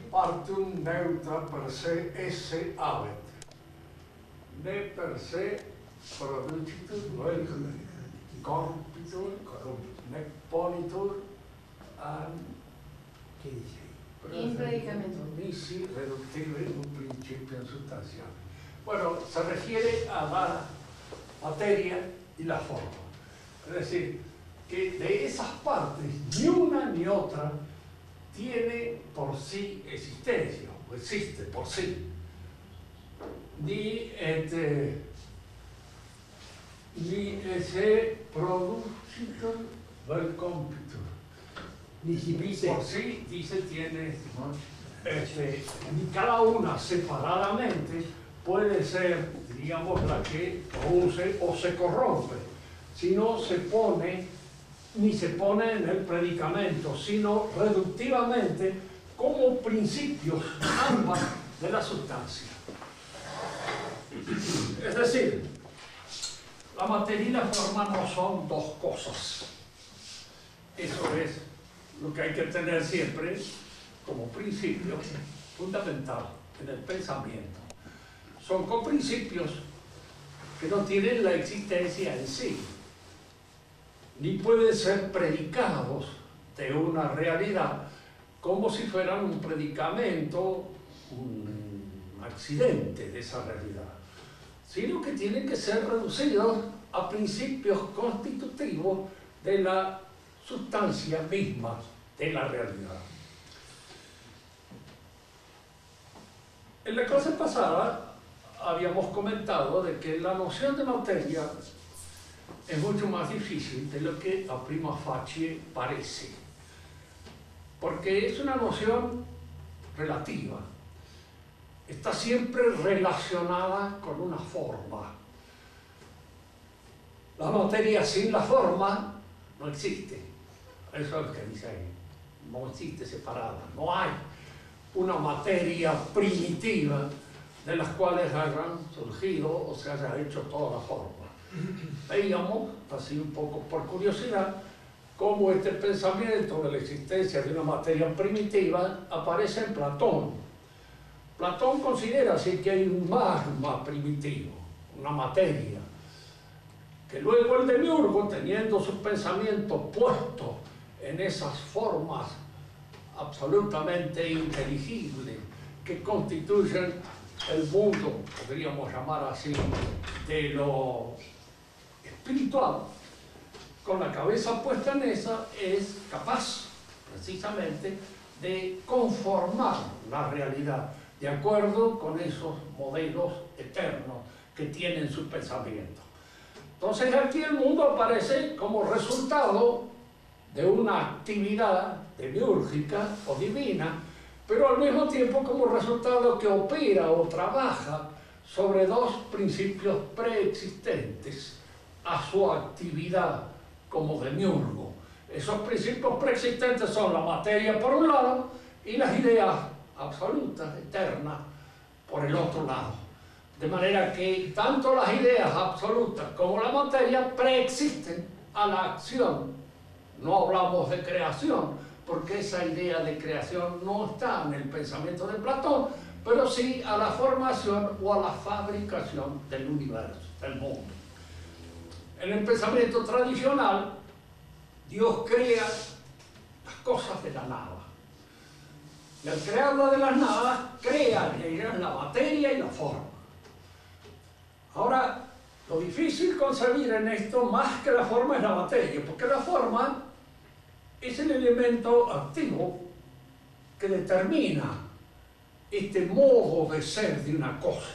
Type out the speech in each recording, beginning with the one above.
partum neutra per se esse habet. Ne per se producitur vel compitur, nec ponitur an ¿Qué dice ahí? In predicamento. nisi reductible un principio sustancial. Bueno, se refiere a la materia y la forma. Es decir, que de esas partes ni una ni otra tiene por sí existencia, o existe por sí. Ni se producitur vel compitur. Ni si dice, Por sí, dice, tiene, ni cada una separadamente puede ser, digamos, la que produce o se corrompe, sino se pone, ni se pone en el predicamento, sino reductivamente como principios ambas de la sustancia. Es decir, la materia y la forma no son dos cosas. Eso es lo que hay que tener siempre como principio fundamental en el pensamiento. Son coprincipios que no tienen la existencia en sí, ni pueden ser predicados de una realidad como si fueran un predicamento, un accidente de esa realidad, sino que tienen que ser reducidos a principios constitutivos de la sustancia misma de la realidad. En la clase pasada habíamos comentado de que la noción de materia es mucho más difícil de lo que a prima facie parece, porque es una noción relativa, está siempre relacionada con una forma. La materia sin la forma no existe. Eso es lo que dice ahí. No existe separada. No hay una materia primitiva de las cuales hayan surgido o se haya hecho toda la forma. Veíamos, así un poco por curiosidad, cómo este pensamiento de la existencia de una materia primitiva aparece en Platón. Platón considera así que hay un magma primitivo, una materia, que luego el demiurgo, teniendo su pensamiento puesto en esas formas absolutamente inteligibles que constituyen el mundo, podríamos llamar así, de lo espiritual, con la cabeza puesta en esa, es capaz precisamente de conformar la realidad de acuerdo con esos modelos eternos que tienen su pensamiento. Entonces aquí el mundo aparece como resultado de una actividad demiúrgica o divina, pero al mismo tiempo como resultado que opera o trabaja sobre dos principios preexistentes a su actividad como demiurgo. Esos principios preexistentes son la materia por un lado y las ideas absolutas, eternas, por el otro lado. De manera que tanto las ideas absolutas como la materia preexisten a la acción. No hablamos de creación, porque esa idea de creación no está en el pensamiento de Platón, pero sí a la formación o a la fabricación del universo, del mundo. En el pensamiento tradicional, Dios crea las cosas de la nada. Y al crearla de las nadas, crea en ellas la materia y la forma. Ahora, lo difícil concebir en esto, más que la forma, es la materia, porque la forma es el elemento activo que determina este modo de ser de una cosa.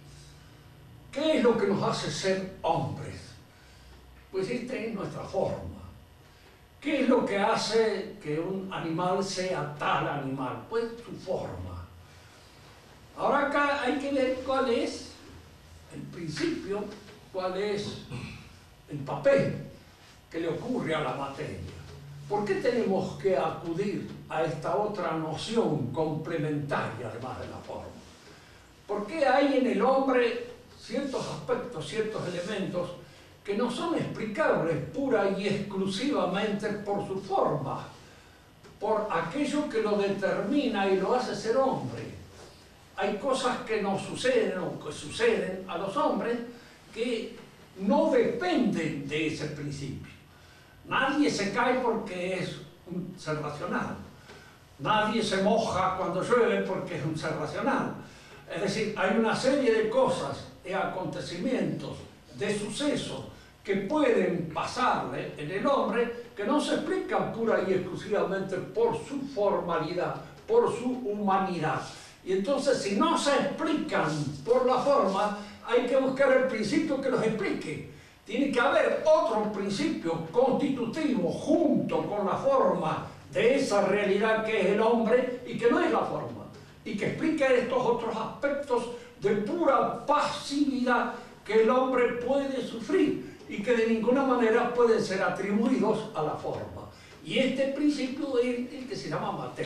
¿Qué es lo que nos hace ser hombres? Pues esta es nuestra forma. ¿Qué es lo que hace que un animal sea tal animal? Pues su forma. Ahora acá hay que ver cuál es el principio, cuál es el papel que le ocurre a la materia. ¿Por qué tenemos que acudir a esta otra noción complementaria además de la forma? ¿Por qué hay en el hombre ciertos aspectos, ciertos elementos que no son explicables pura y exclusivamente por su forma, por aquello que lo determina y lo hace ser hombre. Hay cosas que nos suceden o que suceden a los hombres que no dependen de ese principio. Nadie se cae porque es un ser racional. Nadie se moja cuando llueve porque es un ser racional. Es decir, hay una serie de cosas, de acontecimientos, de sucesos que pueden pasarle en el hombre que no se explican pura y exclusivamente por su formalidad, por su humanidad. Y entonces, si no se explican por la forma, hay que buscar el principio que los explique. Tiene que haber otro principio constitutivo junto con la forma de esa realidad que es el hombre y que no es la forma, y que explique estos otros aspectos de pura pasividad que el hombre puede sufrir y que de ninguna manera pueden ser atribuidos a la forma. Y este principio es el que se llama materia.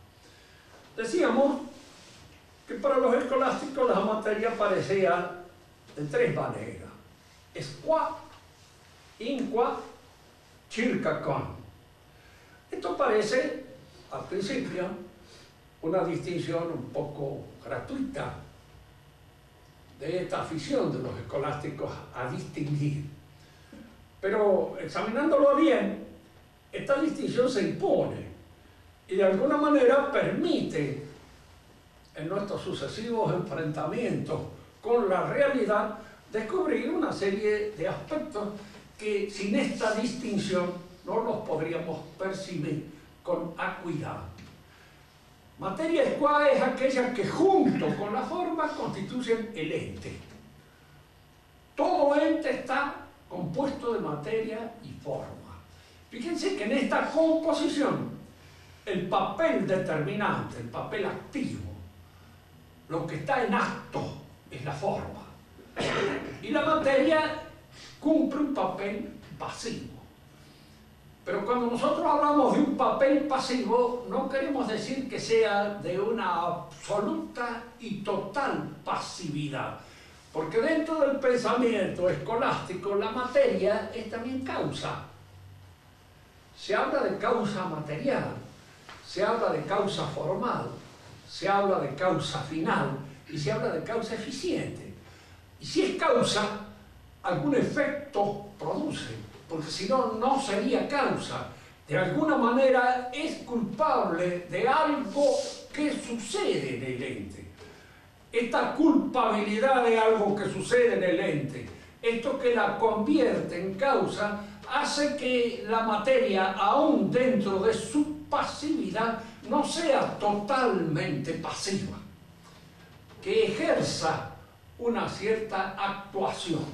Decíamos que para los escolásticos la materia aparecía de tres maneras: esqua, inqua, circa con. Esto parece, al principio, una distinción un poco gratuita de esta afición de los escolásticos a distinguir. Pero examinándolo bien, esta distinción se impone y de alguna manera permite, en nuestros sucesivos enfrentamientos con la realidad, descubrir una serie de aspectos que sin esta distinción no los podríamos percibir con acuidad. Materia esqua es aquella que junto con la forma constituyen el ente. Todo ente está compuesto de materia y forma. Fíjense que en esta composición el papel determinante, el papel activo, lo que está en acto es la forma. Y la materia cumple un papel pasivo. Pero cuando nosotros hablamos de un papel pasivo, no queremos decir que sea de una absoluta y total pasividad. Porque dentro del pensamiento escolástico, la materia es también causa. Se habla de causa material, se habla de causa formal, se habla de causa final y se habla de causa eficiente. Y si es causa, algún efecto produce, porque si no, no sería causa. De alguna manera es culpable de algo que sucede en el ente. Esta culpabilidad de algo que sucede en el ente, esto que la convierte en causa, hace que la materia, aún dentro de su pasividad, no sea totalmente pasiva, que ejerza una cierta actuación,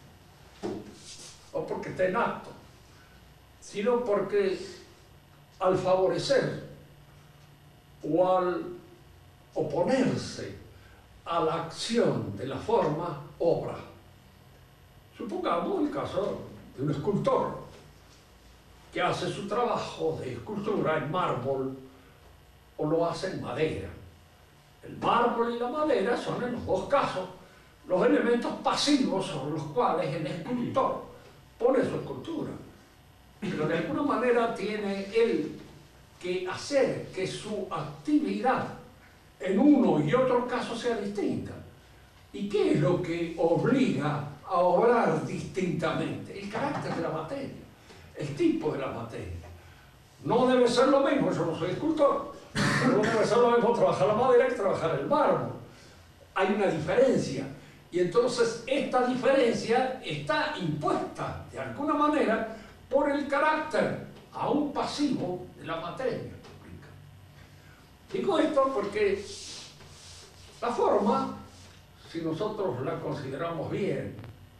o porque está en acto, sino porque al favorecer o al oponerse a la acción de la forma, obra. Supongamos el caso de un escultor que hace su trabajo de escultura en mármol o lo hace en madera. El mármol y la madera son en los dos casos los elementos pasivos sobre los cuales el escultor pone su escultura. Pero de alguna manera tiene él que hacer que su actividad en uno y otro caso sea distinta. ¿Y qué es lo que obliga a obrar distintamente? El carácter de la materia, el tipo de la materia. No debe ser lo mismo, yo no soy escultor, pero no debe ser lo mismo trabajar la madera que trabajar el mármol. Hay una diferencia, y entonces esta diferencia está impuesta de alguna manera por el carácter aún pasivo de la materia. Digo esto porque la forma, si nosotros la consideramos bien,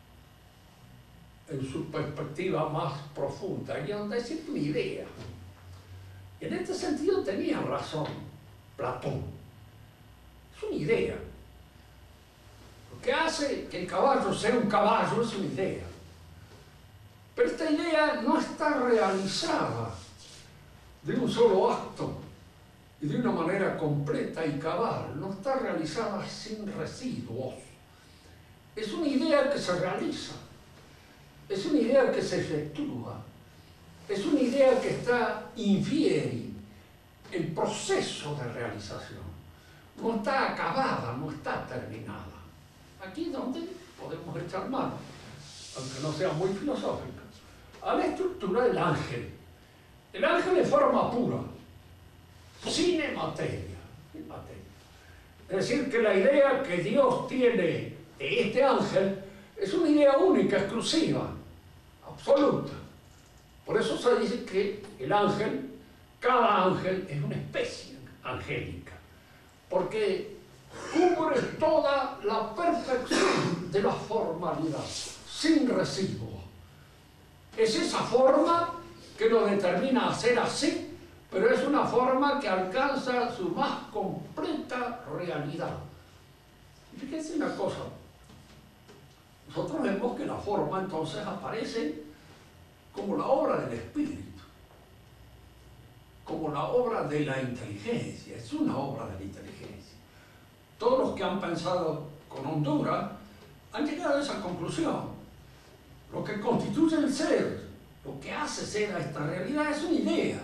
en su perspectiva más profunda, y donde es una idea. Y en este sentido tenía razón Platón. Es una idea. Lo que hace que el caballo sea un caballo es una idea. Pero esta idea no está realizada de un solo acto y de una manera completa y cabal, no está realizada sin residuos. Es una idea que se realiza, es una idea que se efectúa, es una idea que está infieri, en proceso de realización. No está acabada, no está terminada. Aquí es donde podemos echar mano, aunque no sea muy filosófica, a la estructura del ángel. El ángel es forma pura, sin materia. Es decir, que la idea que Dios tiene de este ángel es una idea única, exclusiva, absoluta. Por eso se dice que el ángel, cada ángel es una especie angélica, porque cubre toda la perfección de la formalidad, sin residuo. Es esa forma que nos determina a ser así, pero es una forma que alcanza su más completa realidad. Y fíjense una cosa, nosotros vemos que la forma entonces aparece como la obra del espíritu, como la obra de la inteligencia, es una obra de la inteligencia. Todos los que han pensado con Honduras han llegado a esa conclusión. Lo que constituye el ser, lo que hace ser a esta realidad es una idea.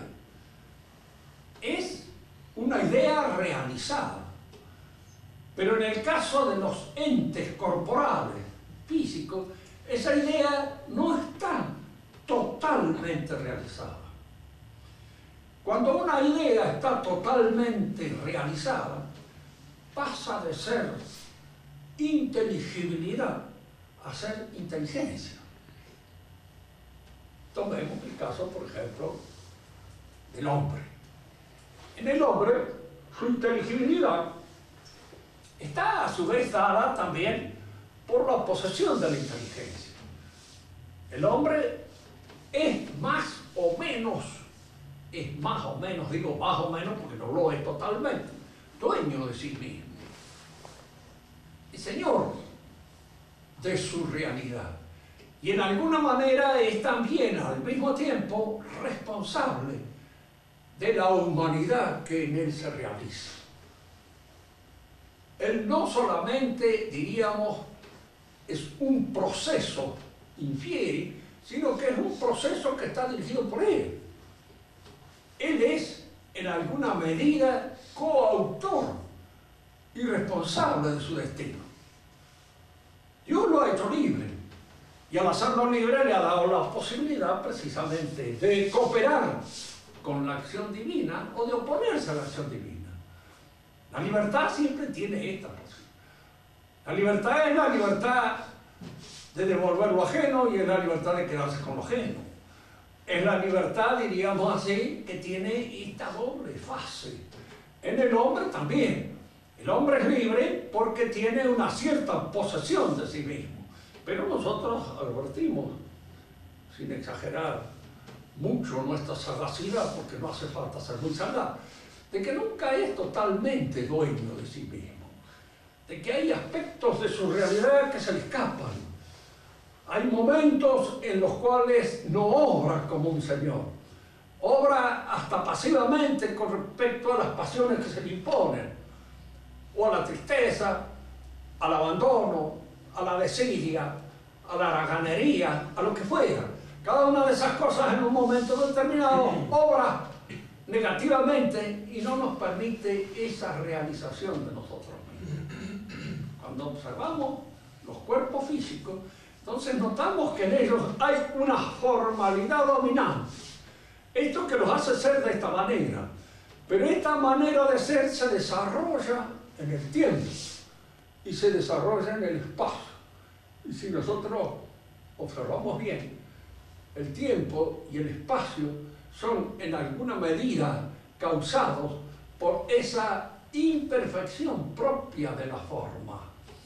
Es una idea realizada. Pero en el caso de los entes corporales, físicos, esa idea no está totalmente realizada. Cuando una idea está totalmente realizada, pasa de ser inteligibilidad a ser inteligencia. Tomemos el caso, por ejemplo, del hombre. En el hombre, su inteligibilidad está a su vez dada también por la posesión de la inteligencia. El hombre es más o menos, digo más o menos porque no lo es totalmente, dueño de sí mismo y señor de su realidad. Y en alguna manera es también al mismo tiempo responsable de la humanidad que en él se realiza. Él no solamente, diríamos, es un proceso infiere, sino que es un proceso que está dirigido por él. Él es, en alguna medida, coautor y responsable de su destino. Dios lo ha hecho libre, y al hacerlo libre le ha dado la posibilidad precisamente de cooperar con la acción divina o de oponerse a la acción divina. La libertad siempre tiene esta posibilidad. La libertad es la libertad de devolver lo ajeno y es la libertad de quedarse con lo ajeno. Es la libertad, diríamos así, que tiene esta doble fase. En el hombre también. El hombre es libre porque tiene una cierta posesión de sí mismo. Pero nosotros advertimos, sin exagerar mucho nuestra sagacidad, porque no hace falta ser muy sagaz, de que nunca es totalmente dueño de sí mismo, de que hay aspectos de su realidad que se le escapan. Hay momentos en los cuales no obra como un señor, obra hasta pasivamente con respecto a las pasiones que se le imponen, o a la tristeza, al abandono, a la desidia, a la haraganería, a lo que fuera. Cada una de esas cosas en un momento determinado obra negativamente y no nos permite esa realización de nosotros mismos. Cuando observamos los cuerpos físicos, entonces notamos que en ellos hay una formalidad dominante. Esto que los hace ser de esta manera. Pero esta manera de ser se desarrolla en el tiempo y se desarrolla en el espacio. Y si nosotros observamos bien, el tiempo y el espacio son en alguna medida causados por esa imperfección propia de la forma.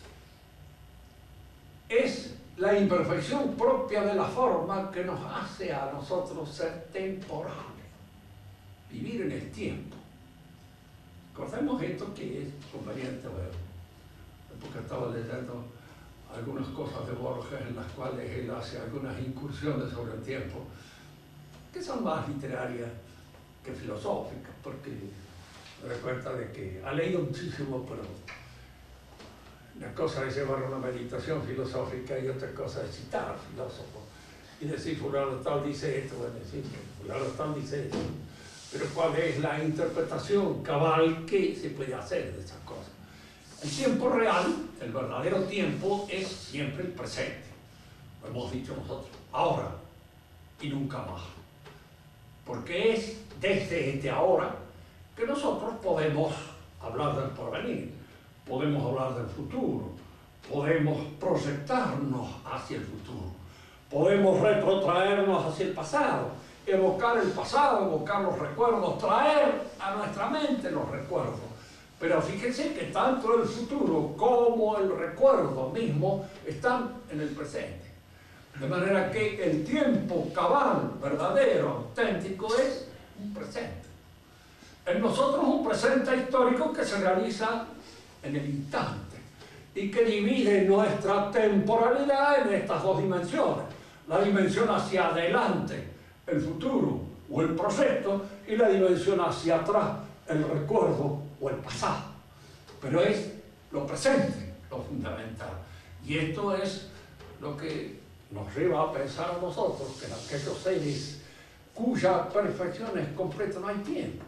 Es la imperfección propia de la forma que nos hace a nosotros ser temporales, vivir en el tiempo. Recordemos esto que es conveniente ver, porque estaba leyendo algunas cosas de Borges en las cuales él hace algunas incursiones sobre el tiempo, que son más literarias que filosóficas, porque me recuerda de que ha leído muchísimo, pero una cosa es llevar una meditación filosófica y otra cosa es citar al filósofo y decir fulano tal dice esto, bueno, decir fulano tal dice esto. pero cuál es la interpretación cabal que se puede hacer de esas cosas. El tiempo real, el verdadero tiempo, es siempre el presente. Lo hemos dicho nosotros, ahora y nunca más. Porque es desde este ahora que nosotros podemos hablar del porvenir, podemos hablar del futuro, podemos proyectarnos hacia el futuro, podemos retrotraernos hacia el pasado, evocar el pasado, evocar los recuerdos, traer a nuestra mente los recuerdos. Pero fíjense que tanto el futuro como el recuerdo mismo están en el presente. De manera que el tiempo cabal, verdadero, auténtico, es un presente. En nosotros un presente histórico que se realiza en el instante y que divide nuestra temporalidad en estas dos dimensiones. La dimensión hacia adelante, el futuro o el proyecto, y la dimensión hacia atrás, el recuerdo o el pasado. Pero es lo presente lo fundamental. Y esto es lo que nos lleva a pensar a nosotros que en aquellos seres cuya perfección es completa no hay tiempo.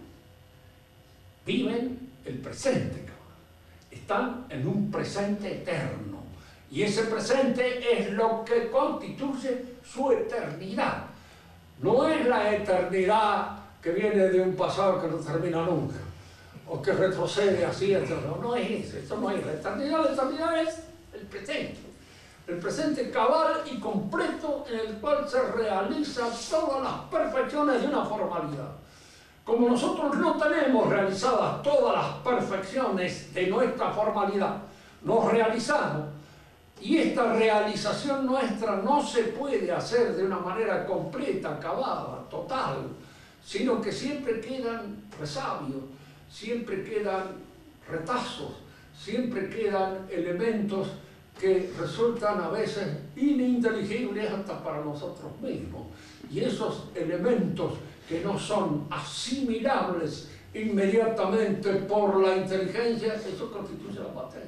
Viven el presente, están en un presente eterno. Y ese presente es lo que constituye su eternidad. No es la eternidad que viene de un pasado que no termina nunca, o que retrocede así, no es eso, esto no es la eternidad es el presente cabal y completo en el cual se realizan todas las perfecciones de una formalidad. Como nosotros no tenemos realizadas todas las perfecciones de nuestra formalidad, nos realizamos, y esta realización nuestra no se puede hacer de una manera completa, acabada, total, sino que siempre quedan resabios, siempre quedan retazos, siempre quedan elementos que resultan a veces ininteligibles hasta para nosotros mismos. Y esos elementos que no son asimilables inmediatamente por la inteligencia, eso constituye la materia.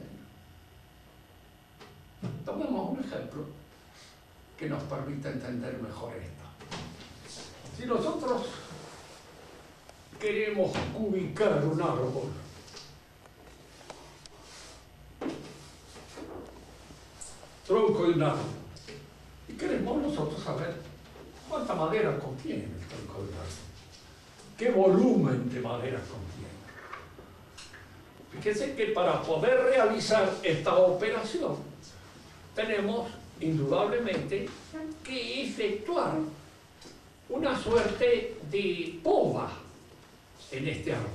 Tomemos un ejemplo que nos permita entender mejor esto. Si nosotros queremos ubicar un árbol, tronco de un árbol, y queremos nosotros saber cuánta madera contiene el tronco de un árbol, qué volumen de madera contiene. Fíjense que para poder realizar esta operación tenemos indudablemente que efectuar una suerte de poda en este árbol.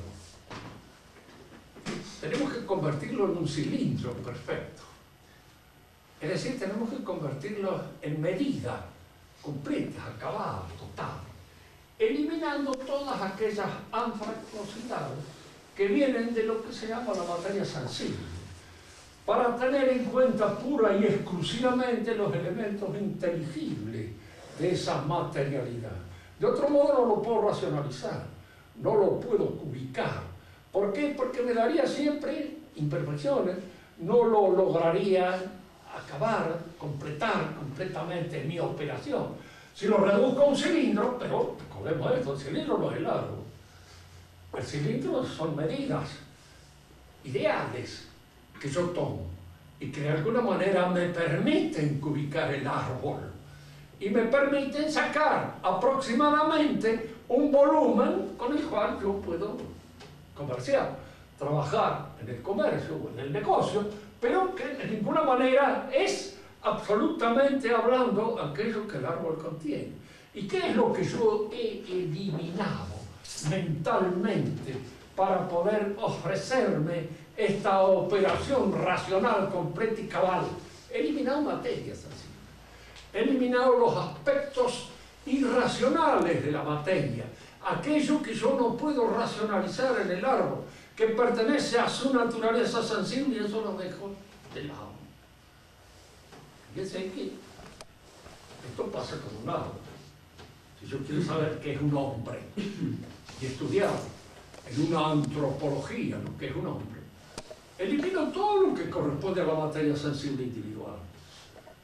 Tenemos que convertirlo en un cilindro perfecto. Es decir, tenemos que convertirlo en medida completa, acabada, total, eliminando todas aquellas anfractuosidades que vienen de lo que se llama la materia sensible, para tener en cuenta pura y exclusivamente los elementos inteligibles de esa materialidad. De otro modo no lo puedo racionalizar, no lo puedo ubicar. ¿Por qué? Porque me daría siempre imperfecciones, no lo lograría acabar, completar completamente mi operación. Si lo reduzco a un cilindro, pero recordemos esto, el cilindro no es el árbol. El cilindro son medidas ideales que yo tomo y que de alguna manera me permiten ubicar el árbol y me permiten sacar aproximadamente un volumen con el cual yo puedo comerciar, trabajar en el comercio o en el negocio, pero que de ninguna manera es absolutamente hablando aquello que el árbol contiene. ¿Y qué es lo que yo he eliminado mentalmente para poder ofrecerme esta operación racional, completa y cabal? He eliminado materia sensible, he eliminado los aspectos irracionales de la materia, aquello que yo no puedo racionalizar en el árbol, que pertenece a su naturaleza sensible, y eso lo dejo de lado. Fíjense que esto pasa con un árbol. Si yo quiero saber qué es un hombre y estudiar en una antropología lo que es un hombre, elimino todo lo que corresponde a la materia sensible individual.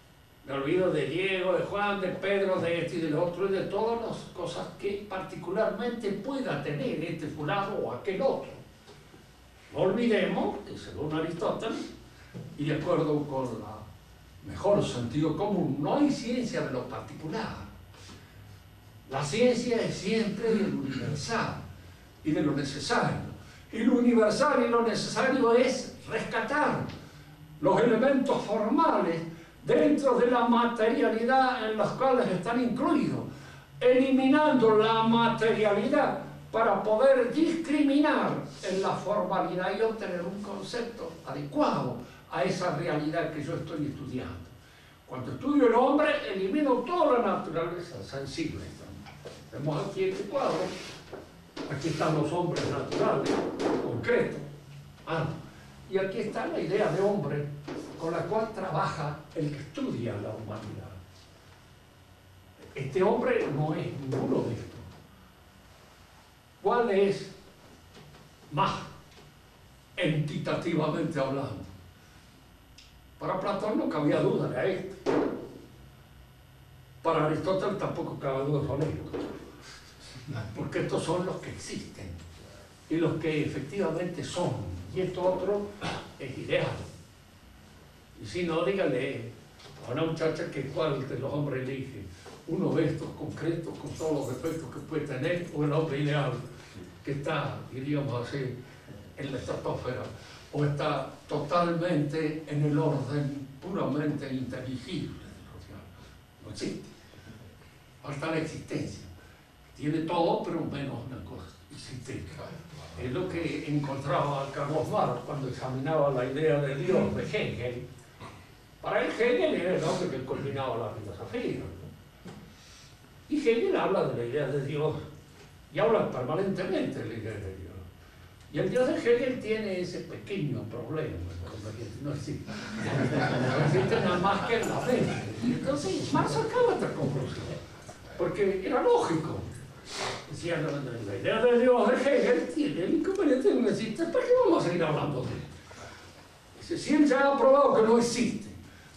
Me olvido de Diego, de Juan, de Pedro, de este y del otro, y de todas las cosas que particularmente pueda tener este fulano o aquel otro. No olvidemos que según Aristóteles, y de acuerdo con el mejor sentido común, no hay ciencia de lo particular. La ciencia es siempre de lo universal y de lo necesario. Y lo universal y lo necesario es rescatar los elementos formales dentro de la materialidad en los cuales están incluidos, eliminando la materialidad para poder discriminar en la formalidad y obtener un concepto adecuado a esa realidad que yo estoy estudiando. Cuando estudio el hombre, elimino toda la naturaleza sensible. Vemos aquí este cuadro, aquí están los hombres naturales, concretos. Y aquí está la idea de hombre con la cual trabaja el que estudia la humanidad. Este hombre no es ninguno de estos. ¿Cuál es más entitativamente hablando? Para Platón no cabía duda, era este. Para Aristóteles tampoco cabe duda con esto. Porque estos son los que existen y los que efectivamente son. Y esto otro es ideal. Y si no, dígale a una muchacha que cuál de los hombres elige, uno de estos concretos con todos los defectos que puede tener, o el hombre ideal que está, diríamos así, en la estratosfera, o está totalmente en el orden puramente inteligible. No existe. Falta la existencia. Tiene todo, pero menos una cosa existente. Es lo que encontraba Carlos Marx cuando examinaba la idea de Dios de Hegel. Para él, Hegel era el hombre que culminaba la filosofía. Y Hegel habla de la idea de Dios, y habla permanentemente de la idea de Dios. Y el Dios de Hegel tiene ese pequeño problema, no existe. No existe nada más que en la mente. Y entonces Marx sacaba esta conclusión, porque era lógico. Decía, la idea de Dios de Hegel tiene el inconveniente de que no existe. ¿Para qué vamos a seguir hablando de él? Dice, si él ya ha probado que no existe,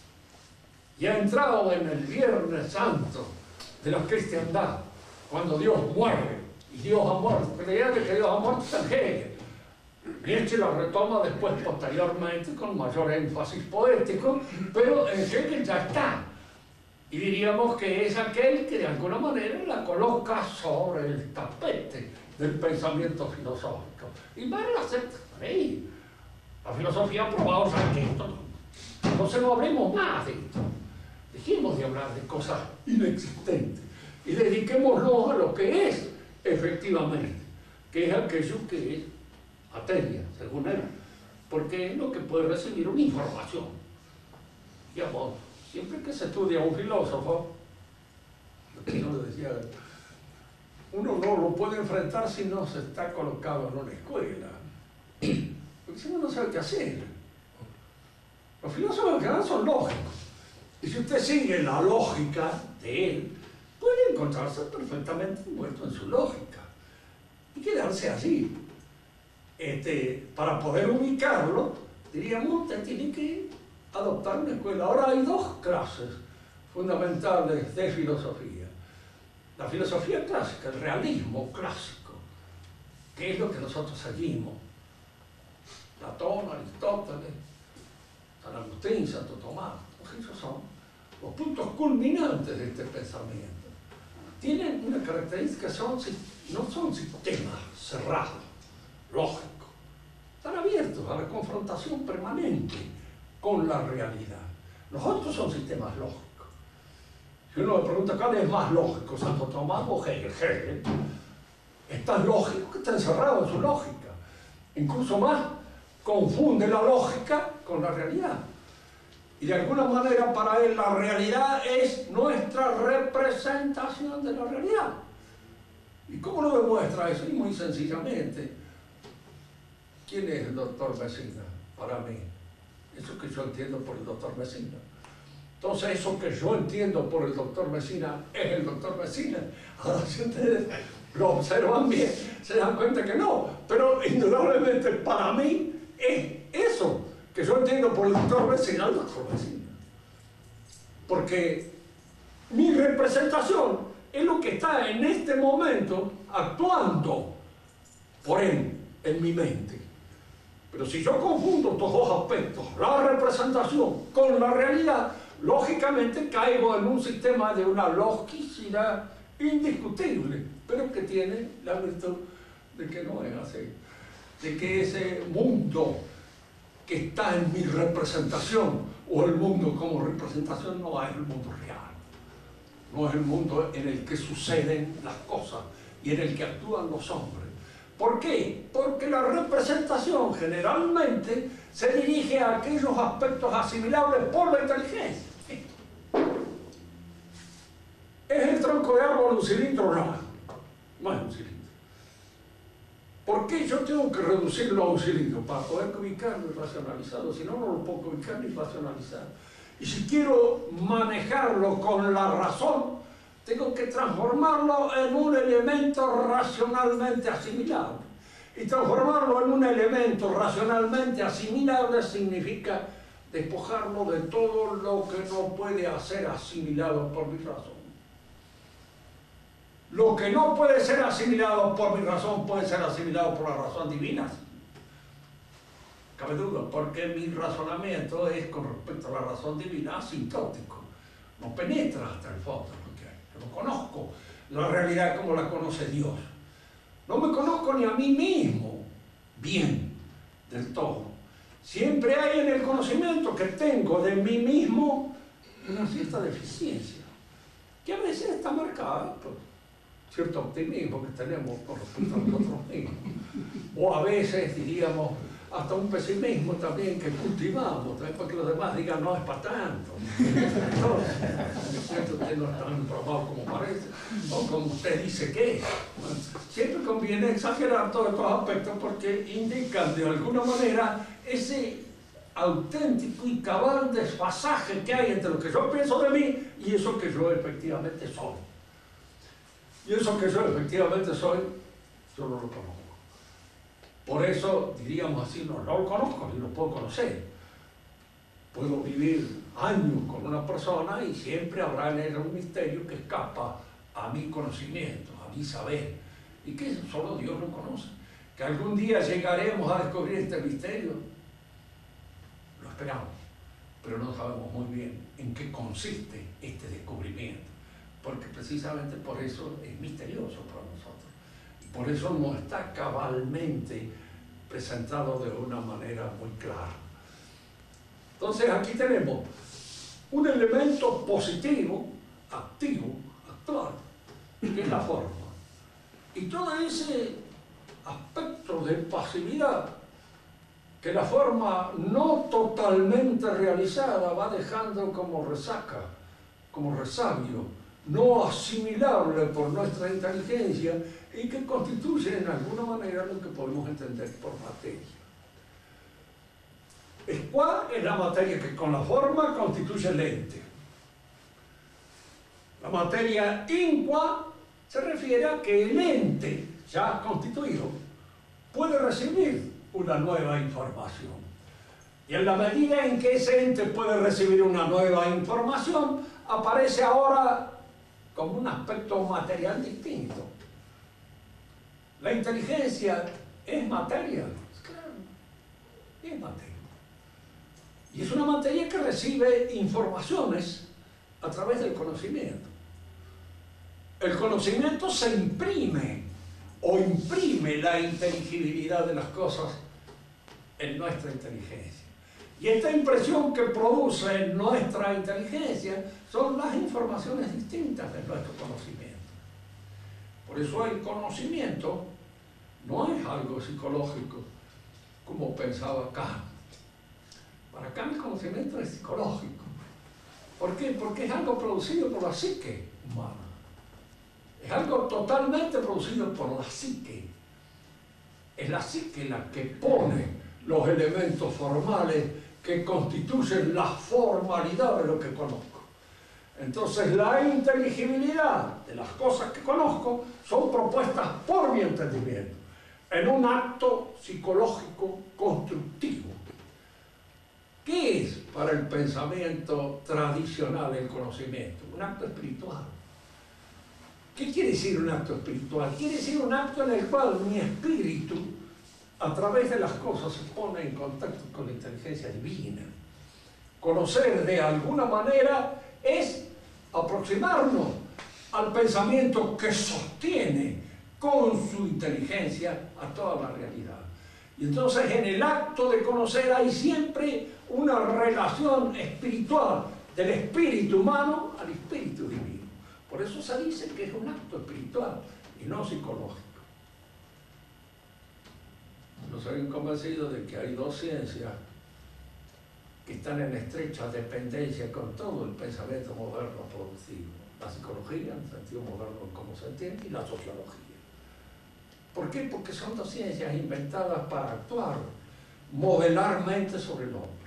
y ha entrado en el Viernes Santo de la cristiandad, cuando Dios muere, y Dios ha muerto, la idea de que Dios ha muerto está en Hegel. Nietzsche la retoma después, posteriormente, con mayor énfasis poético, pero en Hegel ya está. Y diríamos que es aquel que de alguna manera la coloca sobre el tapete del pensamiento filosófico. Y Marx lo acepta por ahí. La filosofía ha probado que esto no. Entonces no hablemos más de esto. Dejemos de hablar de cosas inexistentes y dediquémonos a lo que es efectivamente, que es aquello que es materia, según él, porque es lo que puede recibir una información. Digamos, siempre que se estudia a un filósofo, lo que uno decía, uno no lo puede enfrentar si no se está colocado en una escuela, porque si no, no sabe qué hacer. Los filósofos en general son lógicos, y si usted sigue la lógica de él, puede encontrarse perfectamente envuelto en su lógica y quedarse allí. Para poder ubicarlo, diríamos, usted tiene que adoptar una escuela. Ahora hay dos clases fundamentales de filosofía. La filosofía clásica, el realismo clásico, que es lo que nosotros seguimos. Platón, Aristóteles, San Agustín, Santo Tomás, esos son los puntos culminantes de este pensamiento. Tienen una característica, no son sistemas cerrados, lógicos. Están abiertos a la confrontación permanente con la realidad. Los otros son sistemas lógicos. Si uno le pregunta cuál es más lógico, Santo Tomás o Hegel, Hegel es tan lógico que está encerrado en su lógica. Incluso más, confunde la lógica con la realidad. Y de alguna manera para él la realidad es nuestra representación de la realidad. ¿Y cómo lo demuestra eso? Y muy sencillamente, ¿quién es el doctor Messina para mí? Eso que yo entiendo por el doctor Messina. Entonces, eso que yo entiendo por el doctor Messina es el doctor Messina. Ahora, si ustedes lo observan bien, se dan cuenta que no. Pero indudablemente para mí es eso que yo entiendo por el doctor Messina, el doctor Messina. Porque mi representación es lo que está en este momento actuando por él en mi mente. Pero si yo confundo estos dos aspectos, la representación con la realidad, lógicamente caigo en un sistema de una logicidad indiscutible, pero que tiene la virtud de que no es así, de que ese mundo que está en mi representación, o el mundo como representación, no es el mundo real, no es el mundo en el que suceden las cosas y en el que actúan los hombres. ¿Por qué? Porque la representación generalmente se dirige a aquellos aspectos asimilables por la inteligencia. ¿Es el tronco de árbol un cilindro? No, no es un cilindro. ¿Por qué yo tengo que reducirlo a un cilindro? Para poder ubicarlo y racionalizarlo, si no, no lo puedo ubicar ni racionalizar. Y si quiero manejarlo con la razón, tengo que transformarlo en un elemento racionalmente asimilable. Y transformarlo en un elemento racionalmente asimilable significa despojarlo de todo lo que no puede ser asimilado por mi razón. Lo que no puede ser asimilado por mi razón puede ser asimilado por la razón divina. Cabe duda, porque mi razonamiento es con respecto a la razón divina asintótico. No penetra hasta el fondo. No conozco la realidad como la conoce Dios. No me conozco ni a mí mismo bien del todo. Siempre hay en el conocimiento que tengo de mí mismo una cierta deficiencia, que a veces está marcada por cierto optimismo que tenemos con respecto a nosotros mismos. O a veces, diríamos, hasta un pesimismo también que cultivamos, también porque los demás digan, no es para tanto. Entonces, usted no es tan probado como parece, o como usted dice que es. Siempre conviene exagerar todos estos aspectos porque indican de alguna manera ese auténtico y cabal desfasaje que hay entre lo que yo pienso de mí y eso que yo efectivamente soy. Y eso que yo efectivamente soy, yo no lo conozco. Por eso, diríamos así, no lo conozco ni lo puedo conocer. Puedo vivir años con una persona y siempre habrá en ella un misterio que escapa a mi conocimiento, a mi saber, y que solo Dios lo conoce. Que algún día llegaremos a descubrir este misterio, lo esperamos, pero no sabemos muy bien en qué consiste este descubrimiento, porque precisamente por eso es misterioso para nosotros. Por eso no está cabalmente presentado de una manera muy clara. Entonces aquí tenemos un elemento positivo, activo, actual, que es la forma. Y todo ese aspecto de pasividad que la forma no totalmente realizada va dejando como resaca, como resabio, no asimilable por nuestra inteligencia y que constituye en alguna manera lo que podemos entender por materia. ¿Cuál es la materia que con la forma constituye el ente? La materia inqua se refiere a que el ente ya constituido puede recibir una nueva información. Y en la medida en que ese ente puede recibir una nueva información, aparece ahora como un aspecto material distinto. La inteligencia es materia, claro, es materia. Y es una materia que recibe informaciones a través del conocimiento. El conocimiento se imprime o imprime la inteligibilidad de las cosas en nuestra inteligencia. Y esta impresión que produce en nuestra inteligencia son las informaciones distintas de nuestro conocimiento. Por eso el conocimiento no es algo psicológico, como pensaba Kant. Para Kant el conocimiento es psicológico. ¿Por qué? Porque es algo producido por la psique humana. Es algo totalmente producido por la psique. Es la psique la que pone los elementos formales que constituyen la formalidad de lo que conozco. Entonces la inteligibilidad de las cosas que conozco son propuestas por mi entendimiento, en un acto psicológico constructivo. ¿Qué es para para el pensamiento tradicional, el conocimiento, un acto espiritual. ¿Qué quiere decir un acto espiritual? Quiere decir un acto en el cual mi espíritu, a través de las cosas, se pone en contacto con la inteligencia divina. Conocer de alguna manera es aproximarnos al pensamiento que sostiene con su inteligencia a toda la realidad. Y entonces en el acto de conocer hay siempre una relación espiritual del espíritu humano al espíritu divino. Por eso se dice que es un acto espiritual y no psicológico. Yo soy convencido de que hay dos ciencias que están en estrecha dependencia con todo el pensamiento moderno productivo. La psicología, en sentido moderno como se entiende, y la sociología. ¿Por qué? Porque son dos ciencias inventadas para actuar modelarmente sobre el hombre.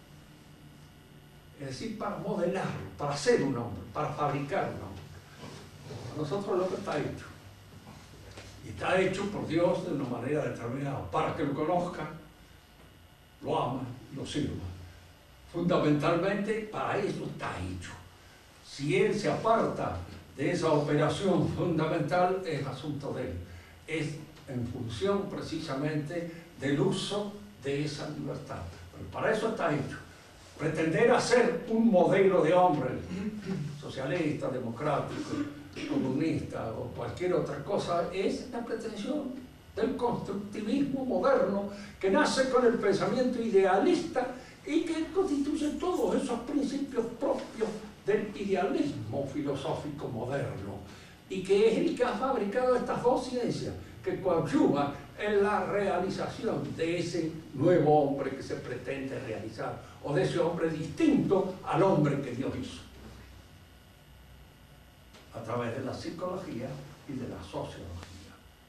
Es decir, para modelarlo, para ser un hombre, para fabricar un hombre. A nosotros lo que está hecho. Y está hecho por Dios de una manera determinada, para que lo conozcan, lo amen, lo sirvan. Fundamentalmente para eso está hecho. Si él se aparta de esa operación fundamental, es asunto de él. Es en función precisamente del uso de esa libertad. Pero para eso está hecho. Pretender hacer un modelo de hombre, socialista, democrático, comunista o cualquier otra cosa, es la pretensión del constructivismo moderno que nace con el pensamiento idealista y que constituye todos esos principios propios del idealismo filosófico moderno, y que es el que ha fabricado estas dos ciencias que coadyuvan en la realización de ese nuevo hombre que se pretende realizar, o de ese hombre distinto al hombre que Dios hizo, a través de la psicología y de la sociología.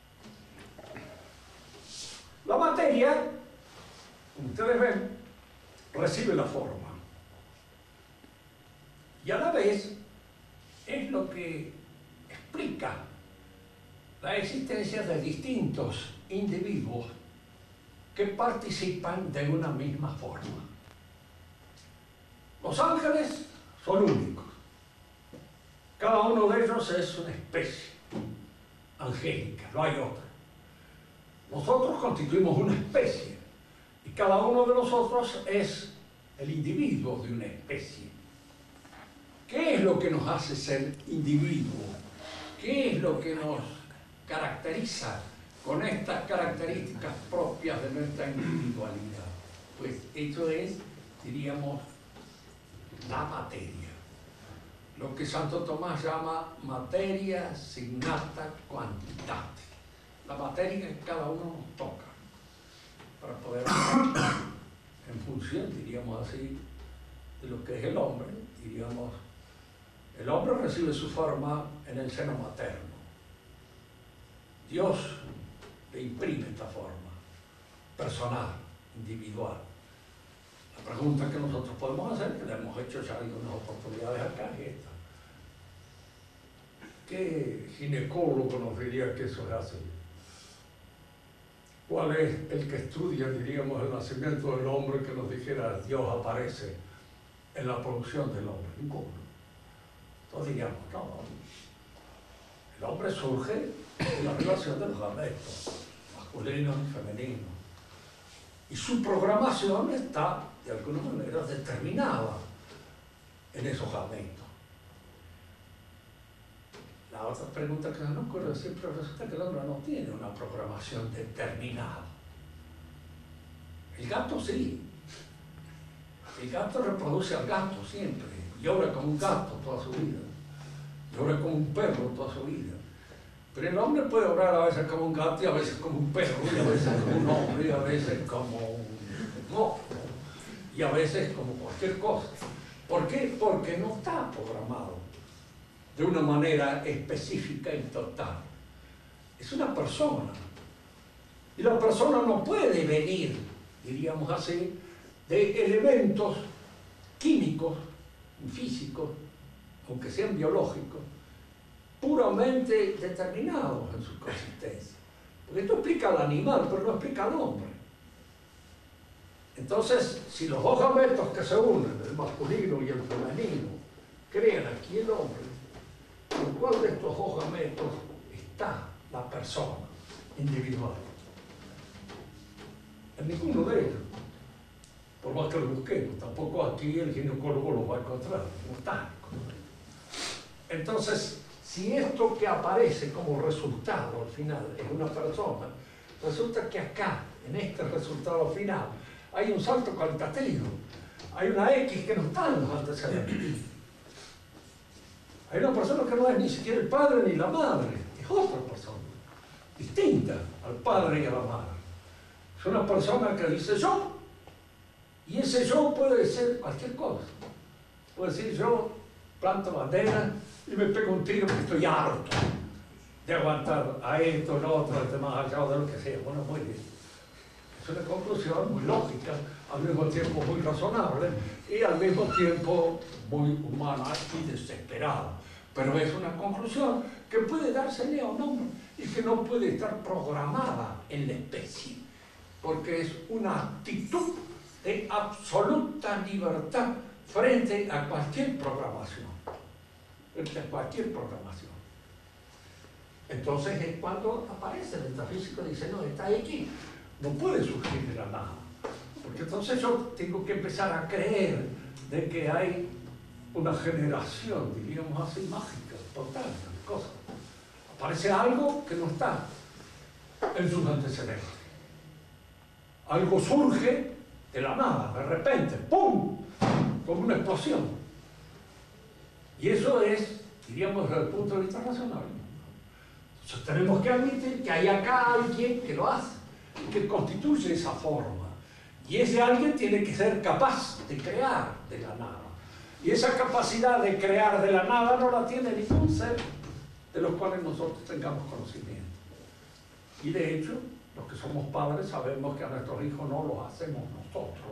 La materia, como ustedes ven, recibe la forma, y a la vez es lo que explica la existencia de distintos individuos que participan de una misma forma. Los ángeles son únicos. Cada uno de ellos es una especie angélica, no hay otra. Nosotros constituimos una especie y cada uno de nosotros es el individuo de una especie. ¿Qué es lo que nos hace ser individuos? ¿Qué es lo que nos caracteriza con estas características propias de nuestra individualidad? Pues esto es, diríamos, la materia. Lo que Santo Tomás llama materia signata quantitate. La materia que cada uno nos toca para poder en función, diríamos así, de lo que es el hombre, diríamos, el hombre recibe su forma en el seno materno. Dios le imprime esta forma, personal, individual. La pregunta que nosotros podemos hacer, que le hemos hecho ya en unas oportunidades acá, es esta. ¿Qué ginecólogo nos diría que eso es así? ¿Cuál es el que estudia, diríamos, el nacimiento del hombre que nos dijera Dios aparece en la producción del hombre? Ninguno. Entonces diríamos, no, el hombre surge de la relación de los gametos, masculino y femenino. Y su programación está, de alguna manera, determinada en esos gametos. La otra pregunta que se nos ocurre siempre resulta que el hombre no tiene una programación determinada. El gato sí. El gato reproduce al gato siempre. Llora como un gato toda su vida. Llora como un perro toda su vida. Pero el hombre puede obrar a veces como un gato y a veces como un perro, y a veces como un hombre, y a veces como un moco, y a veces como cualquier cosa. ¿Por qué? Porque no está programado de una manera específica y total. Es una persona. Y la persona no puede venir, diríamos así, de elementos químicos, físicos, aunque sean biológicos, puramente determinados en su consistencia. Porque esto explica al animal, pero no explica al hombre. Entonces, si los dos gametos que se unen, el masculino y el femenino, crean aquí el hombre, ¿en cuál de estos dos gametos está la persona individual? En ninguno de ellos. Por más que lo busquemos, tampoco aquí el ginecólogo lo va a encontrar, no está. Entonces, si esto que aparece como resultado al final es una persona, resulta que acá, en este resultado final, hay un salto cualitativo. Hay una X que no está en los antecedentes. Hay una persona que no es ni siquiera el padre ni la madre, es otra persona, distinta al padre y a la madre. Es una persona que dice yo, y ese yo puede ser cualquier cosa. Puede decir yo planto bandera y me pego un tiro porque estoy harto de aguantar a esto, lo otro, el tema allá o de lo que sea. Bueno, muy bien. Es una conclusión muy lógica, al mismo tiempo muy razonable y al mismo tiempo muy humana y desesperada. Pero es una conclusión que puede dársele a un hombre y que no puede estar programada en la especie, porque es una actitud de absoluta libertad frente a cualquier programación. Frente a cualquier programación. Entonces es cuando aparece el metafísico y dice, no, está aquí. No puede surgir de la nada, porque entonces yo tengo que empezar a creer de que hay una generación, diríamos así, mágica, espontánea, de cosas. Aparece algo que no está en sus antecedentes. Algo surge de la nada, de repente, ¡pum!, como una explosión. Y eso es, diríamos, desde el punto de vista racional. Entonces tenemos que admitir que hay acá alguien que lo hace, que constituye esa forma. Y ese alguien tiene que ser capaz de crear de la nada. Y esa capacidad de crear de la nada no la tiene ningún ser de los cuales nosotros tengamos conocimiento. Y de hecho, los que somos padres sabemos que a nuestros hijos no los hacemos nosotros.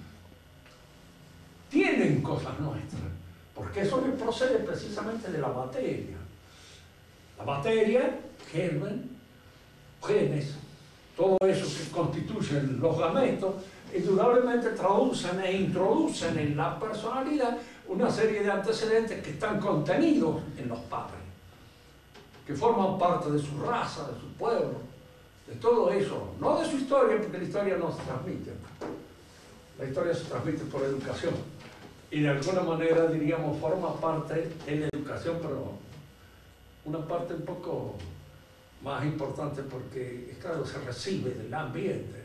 Tienen cosas nuestras, porque eso les procede precisamente de la materia. La materia, germen, genes, todo eso que constituyen los gametos, indudablemente traducen e introducen en la personalidad una serie de antecedentes que están contenidos en los padres, que forman parte de su raza, de su pueblo, de todo eso, no de su historia, porque la historia no se transmite. La historia se transmite por educación y de alguna manera, diríamos, forma parte de la educación, pero una parte un poco más importante porque, claro, se recibe del ambiente.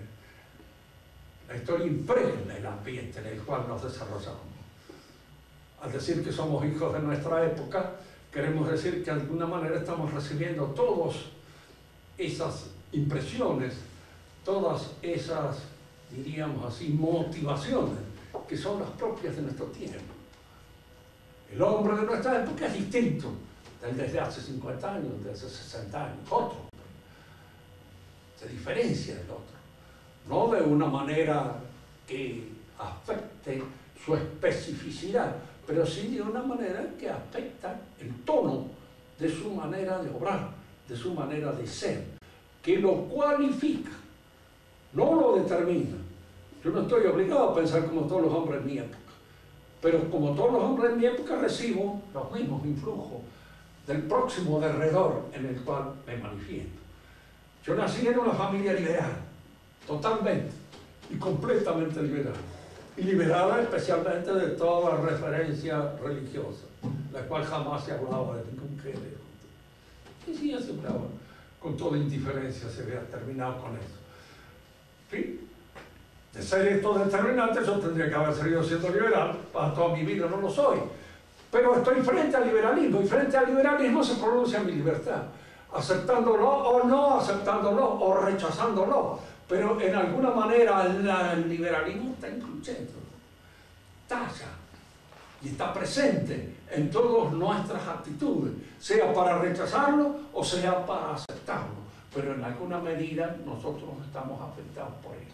La historia impregna el ambiente en el cual nos desarrollamos. Al decir que somos hijos de nuestra época, queremos decir que de alguna manera estamos recibiendo todas esas impresiones, todas esas, diríamos así, motivaciones que son las propias de nuestro tiempo. El hombre de nuestra época es distinto del desde hace 50 años, desde hace 60 años, otro. Se diferencia del otro. No de una manera que afecte su especificidad, pero sí de una manera que afecta el tono de su manera de obrar, de su manera de ser, que lo cualifica, no lo determina. Yo no estoy obligado a pensar como todos los hombres de mi época, pero como todos los hombres de mi época recibo los mismos influjos del próximo derredor en el cual me manifiesto. Yo nací en una familia liberal, totalmente y completamente liberal, y liberada especialmente de toda referencia religiosa, la cual jamás se hablaba de ningún género. Y sí, ya se hablaba con toda indiferencia, se había terminado con eso. ¿Sí? De ser esto determinante, yo tendría que haber seguido siendo liberal, para toda mi vida no lo soy. Pero estoy frente al liberalismo, y frente al liberalismo se pronuncia mi libertad, aceptándolo o no aceptándolo, o rechazándolo. Pero en alguna manera el liberalismo está incluyendo, talla y está presente en todas nuestras actitudes, sea para rechazarlo o sea para aceptarlo. Pero en alguna medida nosotros estamos afectados por ello.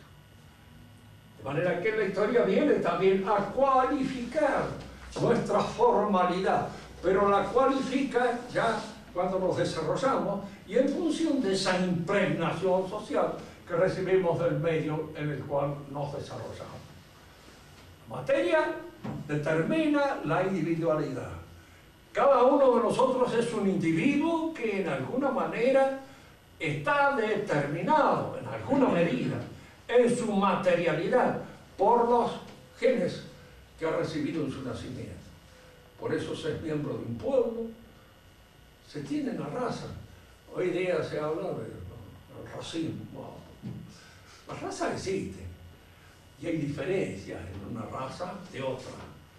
De manera que la historia viene también a cualificar nuestra formalidad, pero la cualifica ya cuando nos desarrollamos y en función de esa impregnación social que recibimos del medio en el cual nos desarrollamos. La materia determina la individualidad. Cada uno de nosotros es un individuo que en alguna manera está determinado, en alguna medida, en su materialidad por los genes que ha recibido en su nacimiento. Por eso se es miembro de un pueblo, se tiene una raza. Hoy día se habla del racismo. Las razas existen y hay diferencias en una raza de otra.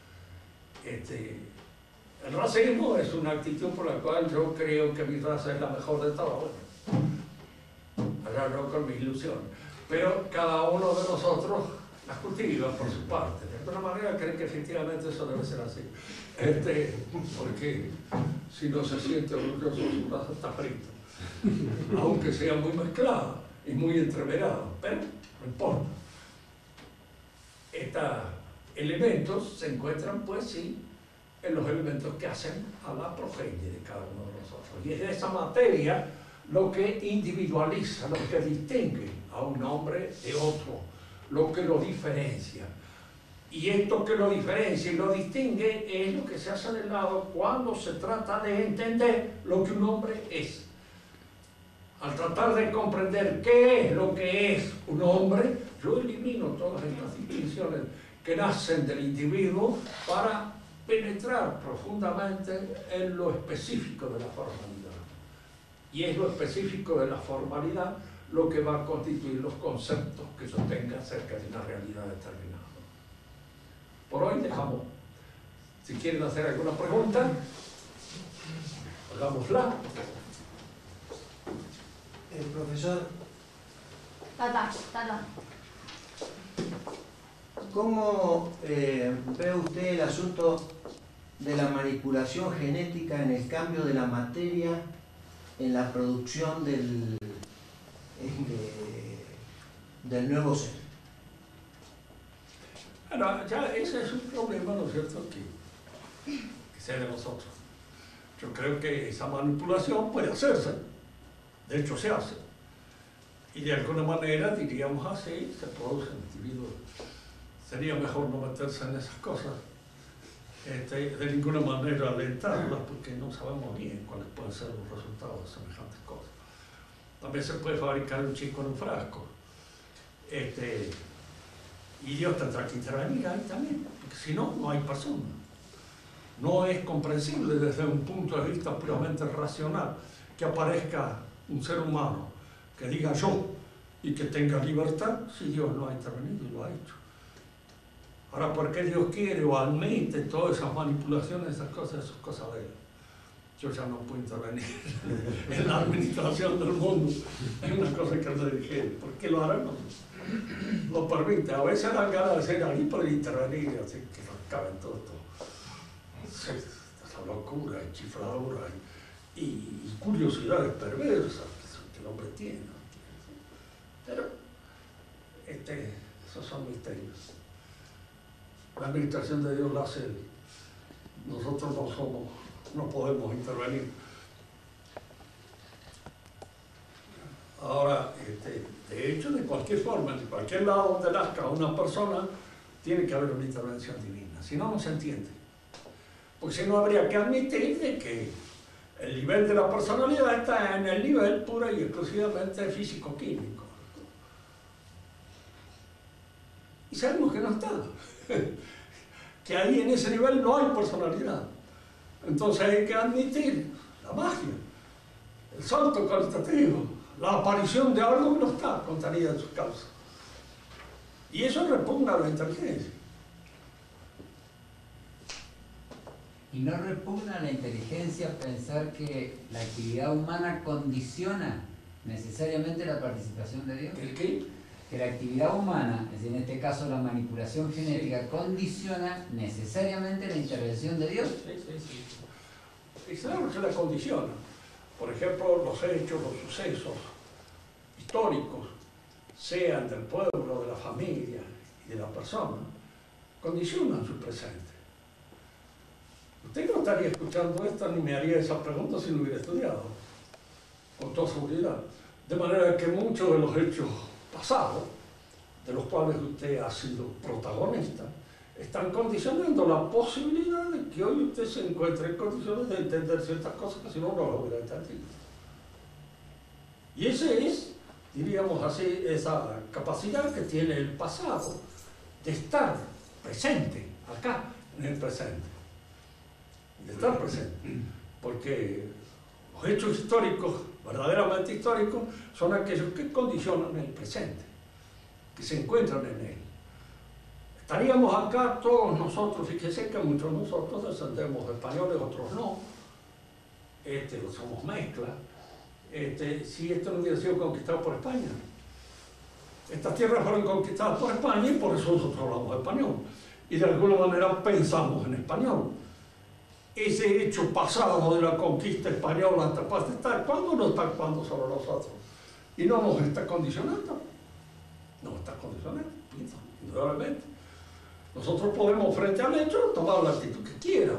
El racismo es una actitud por la cual yo creo que mi raza es la mejor de todas. Bueno, allá yo con mi ilusión. Pero cada uno de nosotros las cultiva por su parte. De alguna manera creen que efectivamente eso debe ser así. Porque si no se siente orgulloso, su raza está frita. Aunque sea muy mezclada y muy entreverada, pero no importa. Estos elementos se encuentran, pues sí, en los elementos que hacen a la progenie de cada uno de nosotros. Y es esa materia lo que individualiza, lo que distingue a un hombre de otro, lo que lo diferencia. Y esto que lo diferencia y lo distingue es lo que se hace de lado cuando se trata de entender lo que un hombre es. Al tratar de comprender qué es lo que es un hombre, yo elimino todas estas distinciones que nacen del individuo para penetrar profundamente en lo específico de la formalidad. Y es lo específico de la formalidad lo que va a constituir los conceptos que yo tenga acerca de una realidad determinada. Por hoy dejamos. Si quieren hacer alguna pregunta, hagámosla. Profesor, Tata. ¿Cómo ve usted el asunto de la manipulación genética en el cambio de la materia en la producción del nuevo ser? Bueno, ya ese es un problema, ¿no es cierto?, que sea de nosotros. Yo creo que esa manipulación puede hacerse, de hecho se hace, y de alguna manera, diríamos así, se producen individuos. Sería mejor no meterse en esas cosas, de ninguna manera alentarlas, porque no sabemos bien cuáles pueden ser los resultados de semejantes cosas. También se puede fabricar un chico en un frasco, y Dios tendrá que intervenir ahí también, porque si no, no hay persona. No es comprensible desde un punto de vista puramente racional que aparezca un ser humano que diga yo y que tenga libertad si Dios no ha intervenido y lo ha hecho. Ahora, ¿por qué Dios quiere o admite todas esas manipulaciones, esas cosas, eso es cosa de Él? Yo ya no puedo intervenir en la administración del mundo. Es una cosa que Él dirige. ¿Por qué lo hará? No lo permite. A veces dan ganas de ser ahí para intervenir, así que nos caben todo esto. Esa locura y chifladura y curiosidades perversas que el hombre tiene. Pero esos son misterios. La administración de Dios la hace Él. Nosotros no podemos intervenir. Ahora, de hecho, de cualquier forma, de cualquier lado donde nazca una persona, tiene que haber una intervención divina. Si no, no se entiende. Porque si no, habría que admitir de que el nivel de la personalidad está en el nivel pura y exclusivamente físico-químico. Y sabemos que no está. Que ahí en ese nivel no hay personalidad. Entonces hay que admitir la magia, el salto cualitativo, la aparición de algo que no está contenida en su causa. Y eso repugna a la inteligencia. ¿Y no repugna a la inteligencia pensar que la actividad humana condiciona necesariamente la participación de Dios? ¿El qué? Que la actividad humana, es decir, en este caso la manipulación genética, condiciona necesariamente la intervención de Dios. Sí. Y claro que la condiciona. Por ejemplo, los hechos, los sucesos históricos, sean del pueblo, de la familia y de la persona, condicionan su presente. Usted no estaría escuchando esto ni me haría esa pregunta si no hubiera estudiado, con toda seguridad. De manera que muchos de los hechos pasado, de los cuales usted ha sido protagonista, están condicionando la posibilidad de que hoy usted se encuentre en condiciones de entender ciertas cosas que si no, no lo hubiera entendido. Y ese es, diríamos así, esa capacidad que tiene el pasado de estar presente, acá, en el presente. De estar presente. Porque los hechos históricos, verdaderamente históricos, son aquellos que condicionan el presente, que se encuentran en él. Estaríamos acá todos nosotros, fíjese que muchos de nosotros descendemos de españoles, otros no, somos mezcla, si esto no hubiera sido conquistado por España. Estas tierras fueron conquistadas por España y por eso nosotros hablamos español. Y de alguna manera pensamos en español. Ese hecho pasado de la conquista española hasta estar, ¿cuándo no está actuando sobre nosotros? Y no nos está condicionando. Nos está condicionando, indudablemente. Nosotros podemos, frente al hecho, tomar la actitud que quieran.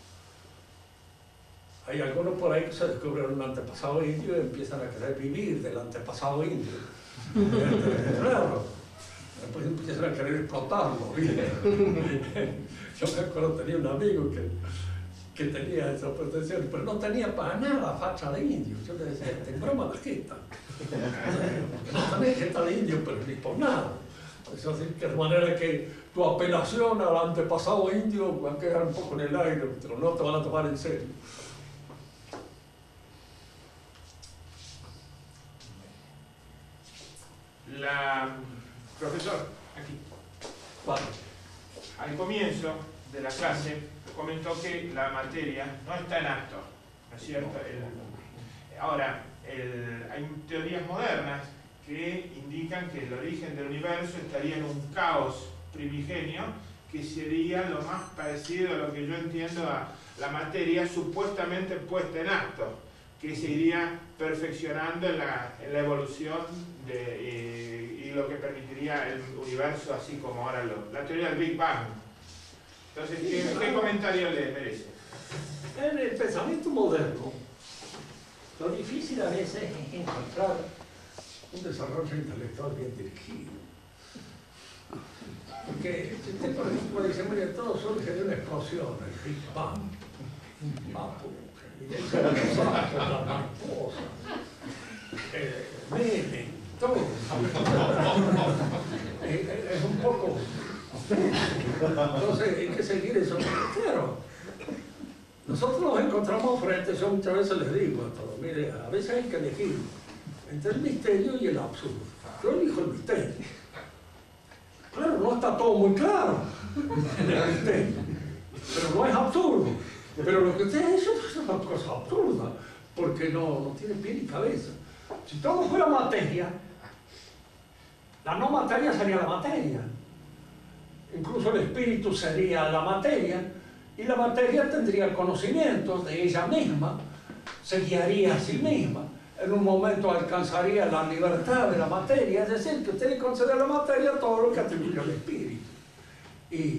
Hay algunos por ahí que se descubren un antepasado indio y empiezan a querer vivir del antepasado indio. Claro. Después empiezan a querer explotarlo. Yo me acuerdo, tenía un amigo que tenía esa pretensión, pero no tenía para nada facha de indio. Yo le decía, te broma la jeta. No tenés jeta de indio, pero ni por nada. Es decir, que de manera que tu apelación al antepasado indio va a quedar un poco en el aire, pero no te van a tomar en serio. Profesor, aquí. Vale. Al comienzo de la clase comentó que la materia no está en acto, ¿no es cierto? Ahora, hay teorías modernas que indican que el origen del universo estaría en un caos primigenio, que sería lo más parecido a lo que yo entiendo a la materia supuestamente puesta en acto, que se iría perfeccionando en la evolución y lo que permitiría el universo así como ahora la teoría del Big Bang. Entonces, ¿qué comentario le merece? En el pensamiento moderno, lo difícil a veces es encontrar un desarrollo intelectual bien dirigido. Porque usted, por ejemplo, dice, mire, todo surge de una explosión, el Big Bang. Y eso es la mariposa, Menem, todo. Es un poco... Entonces hay que seguir eso. Claro, nosotros nos encontramos frente, yo muchas veces les digo a todos, mire, a veces hay que elegir entre el misterio y el absurdo. Yo elijo el misterio. Claro, no está todo muy claro en el misterio, pero no es absurdo. Pero lo que usted ha hecho es una cosa absurda, porque no tiene pie ni cabeza. Si todo fuera materia, la no materia sería la materia. Incluso el espíritu sería la materia, y la materia tendría conocimiento de ella misma, se guiaría a sí misma, en un momento alcanzaría la libertad de la materia, es decir, que usted le concede a la materia todo lo que atribuye al espíritu. Y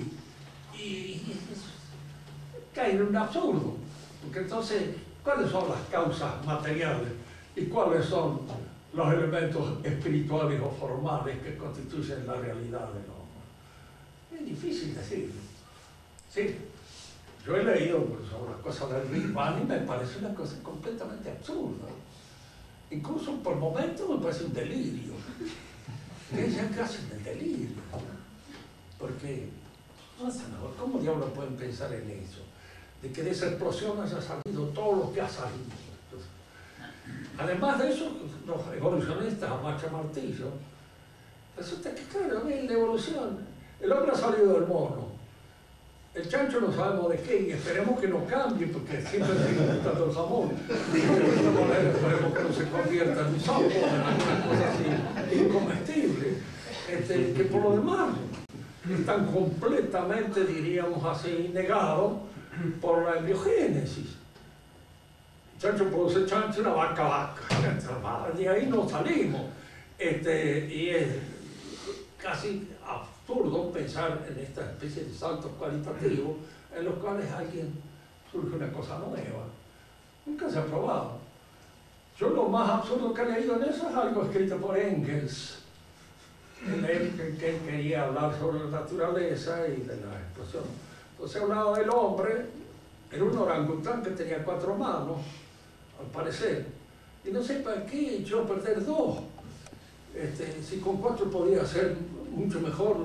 cae en un absurdo, porque entonces, ¿cuáles son las causas materiales y cuáles son los elementos espirituales o formales que constituyen la realidad del hombre? Es difícil decirlo. Sí, yo he leído sobre las cosas del Big Bang y me parece una cosa completamente absurda. Incluso por momentos me parece un delirio. Es ya casi un delirio. Porque, ¿cómo diablos pueden pensar en eso? De que de esa explosión haya salido todo lo que ha salido. Entonces, además de eso, los evolucionistas a marcha martillo, resulta que, claro, en la evolución, el hombre ha salido del mono. El chancho no sabemos de qué y esperemos que no cambie porque siempre sigue gustando el jamón. Y de alguna manera esperemos que no se convierta en un sapo, en alguna cosa así incomestible. Que por lo demás están completamente, diríamos así, negados por la embriogénesis. El chancho produce chancho y la vaca vaca. De ahí no salimos. Y es casi absurdo pensar en esta especie de saltos cualitativos en los cuales alguien surge una cosa nueva. Nunca se ha probado. Yo lo más absurdo que he leído en eso es algo escrito por Engels, que él quería hablar sobre la naturaleza y de la explosión. Entonces hablaba del hombre, era un orangután que tenía 4 manos, al parecer, y no sé para qué echó a perder 2. Si con 4 podía hacer mucho mejor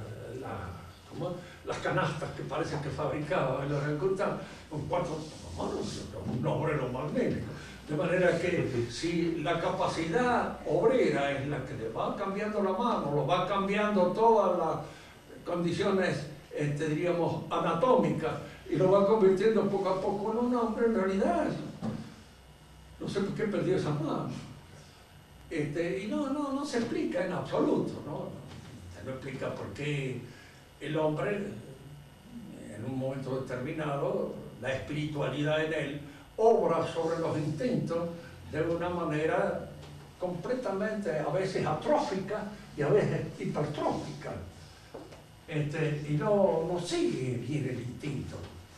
las canastas que parece que fabricaba el orangután, con 4 manos, un obrero magnífico. De manera que si la capacidad obrera es la que le va cambiando la mano, lo va cambiando todas las condiciones, diríamos, anatómicas, y lo va convirtiendo poco a poco en un hombre, en realidad no sé por qué perdió esa mano. Y no se explica en absoluto, ¿no? Se no explica por qué el hombre, en un momento determinado, la espiritualidad en él obra sobre los instintos de una manera completamente, a veces atrófica y a veces hipertrófica. Y no sigue bien el instinto.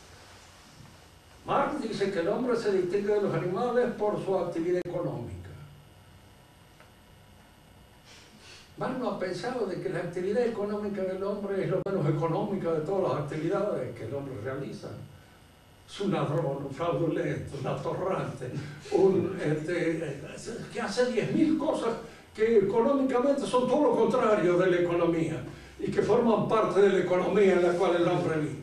Marx dice que el hombre se distingue de los animales por su actividad económica. Marx no ha pensado de que la actividad económica del hombre es lo menos económica de todas las actividades que el hombre realiza. Es un ladrón, un fraudulento, un atorrante, que hace 10.000 cosas que económicamente son todo lo contrario de la economía y que forman parte de la economía en la cual el hombre vive.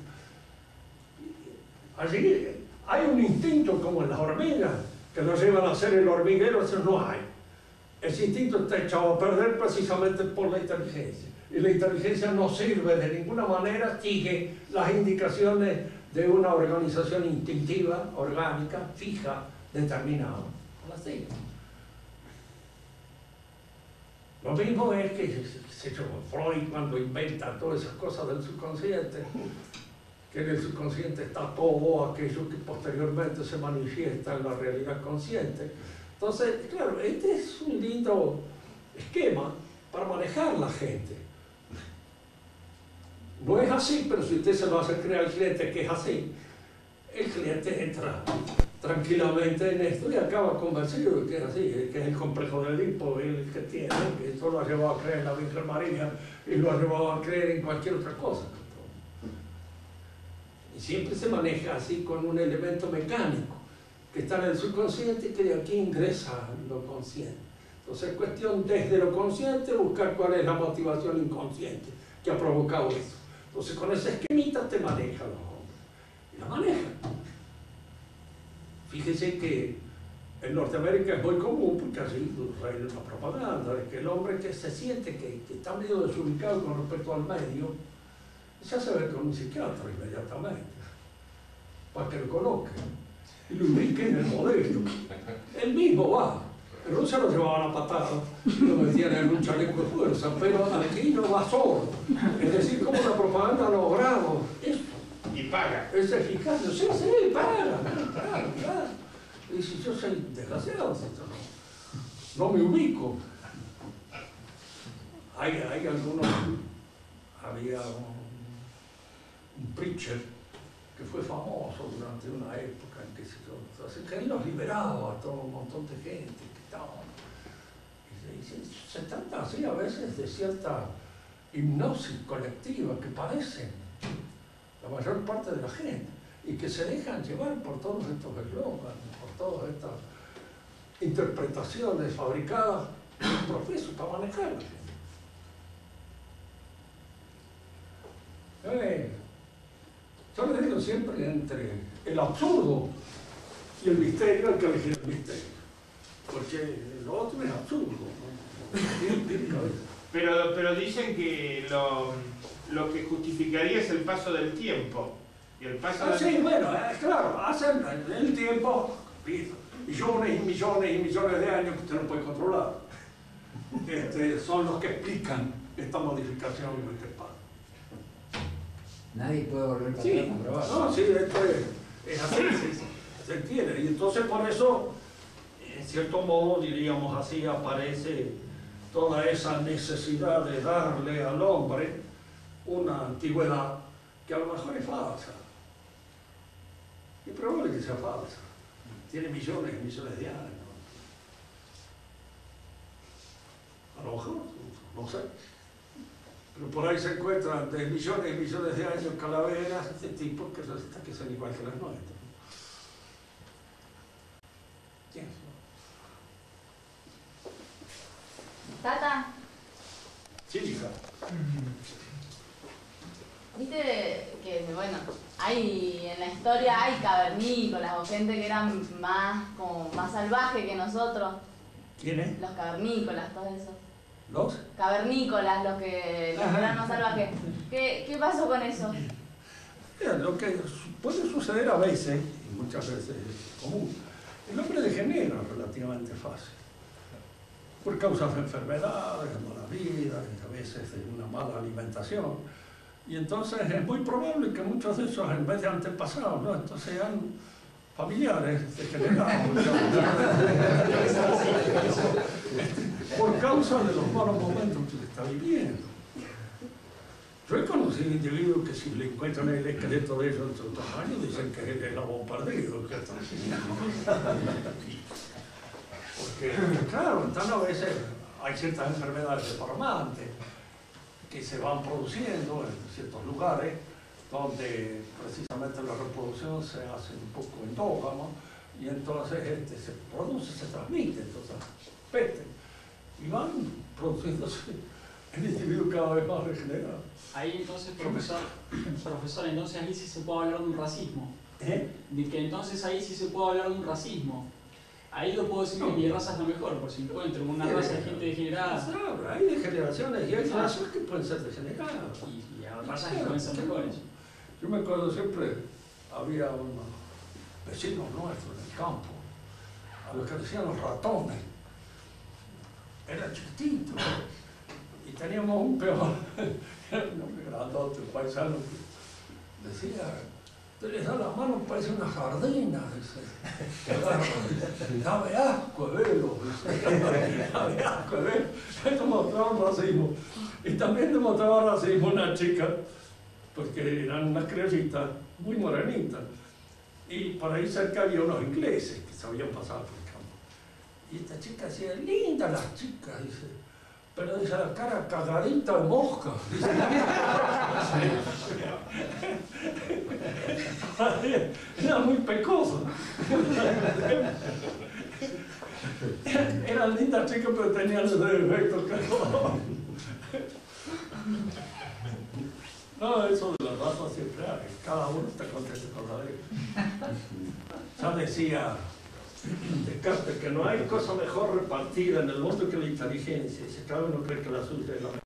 Allí hay un instinto como en las hormigas que lo llevan a hacer el hormiguero, eso no hay. Ese instinto está echado a perder precisamente por la inteligencia. Y la inteligencia no sirve de ninguna manera, sigue las indicaciones de una organización instintiva, orgánica, fija, determinada. La sigue. Lo mismo es que Freud, cuando inventa todas esas cosas del subconsciente, que en el subconsciente está todo aquello que posteriormente se manifiesta en la realidad consciente. Entonces, claro, este es un lindo esquema para manejar la gente. No es así, pero si usted se lo hace creer al cliente que es así, el cliente entra tranquilamente en esto y acaba convencido de que es así, que es el complejo de Edipo el que tiene, que eso lo ha llevado a creer en la Virgen María y lo ha llevado a creer en cualquier otra cosa. Y siempre se maneja así con un elemento mecánico que está en el subconsciente y que de aquí ingresa lo consciente. Entonces es cuestión desde lo consciente buscar cuál es la motivación inconsciente que ha provocado eso. Entonces con ese esquemita te maneja los hombres. Y la maneja. Fíjese que en Norteamérica es muy común, porque así hay una propaganda, de que el hombre que se siente que está medio desubicado con respecto al medio, se hace ver con un psiquiatra inmediatamente, para que lo coloque y lo ubique en el modelo. Él mismo va, pero no se lo llevaban a patada y lo metían en un chaleco de fuerza, pero aquí no va solo. Es decir, como la propaganda ha logrado esto. Y paga. Es eficaz, sí, paga. Y si yo soy desgraciado, no me ubico. Hay algunos, había un preacher que fue famoso durante una época en que que él los liberaba a todo un montón de gente que estaban. Se trata así a veces de cierta hipnosis colectiva que padecen la mayor parte de la gente y que se dejan llevar por todos estos eslóganes, por todas estas interpretaciones fabricadas por profesos para manejar a la gente. Yo le digo siempre entre el absurdo y el misterio hay que elegir el misterio, porque lo otro es absurdo, ¿no? Pero dicen que lo que justificaría es el paso del tiempo. Y el paso del... Sí, bueno, claro, hacen el tiempo, millones y millones y millones de años que usted no puede controlar. Son los que explican esta modificación en este espacio. Nadie puede volver para Sí, atrás a comprobarlo. no, sí, esto es así, se entiende. Y entonces por eso, en cierto modo, diríamos así, aparece toda esa necesidad de darle al hombre una antigüedad que a lo mejor es falsa. Es probable que sea falsa. Tiene millones y millones de años. A lo mejor, no sé. Pero por ahí se encuentran de millones y millones de años calaveras de tipos que resulta que son igual que las nuestras. ¿Quién? Tata, Sí, hija. viste que, bueno, hay en la historia hay cavernícolas o gente que eran como más salvaje que nosotros. ¿Quién es? Los cavernícolas, todos esos. ¿Los? Cavernícolas, los que eran más salvajes. ¿Qué pasó con eso? Mira, lo que puede suceder a veces, y muchas veces es común, el hombre degenera relativamente fácil. Por causas de enfermedades, de mala vida, a veces de una mala alimentación. Y entonces es muy probable que muchos de esos, en vez de antepasados, ¿no? Entonces sean familiares degenerados. Por causa de los malos momentos que se está viviendo. Yo he conocido individuos que si le encuentran el esqueleto de ellos en su tamaño, dicen que es el eslabón perdido. Porque, claro, entonces a veces hay ciertas enfermedades deformantes que se van produciendo en ciertos lugares donde precisamente la reproducción se hace un poco endógama y entonces se produce, se transmite, entonces peste, y van produciéndose en individuos cada vez más regenerados. Ahí entonces, profesor, entonces ahí sí se puede hablar de un racismo. De que entonces ahí sí se puede hablar de un racismo. Ahí lo puedo decir que mi raza es la mejor, por si encuentro una raza de gente degenerada. Claro, hay degeneraciones y hay razas que pueden ser degeneradas. Y hay razas que pueden ser mejores. Yo me acuerdo siempre, había unos vecinos nuestros en el campo, a los que decían los ratones. Eran chiquititos. Y teníamos un peón, un hombre grandote, un paisano, que decía, usted les da la mano, parece una jardina, dice. Dame asco de verlo, dame asco de verlo. Esto mostraba racismo. Y también demostraba racismo una chica, porque eran unas criollitas muy morenitas. Y por ahí cerca había unos ingleses que sabían pasar por el campo. Y esta chica decía, lindas las chicas, dice. Pero dice, la cara cagadita de mosca. Era muy pecosa. Eran lindas chicas, pero tenían ese defecto. No, eso de las razas siempre hay. Cada uno está contento con la de él. Ya decía Descartes que no hay cosa mejor repartida en el mundo que la inteligencia. Y si cada uno cree que la suya es la mejor.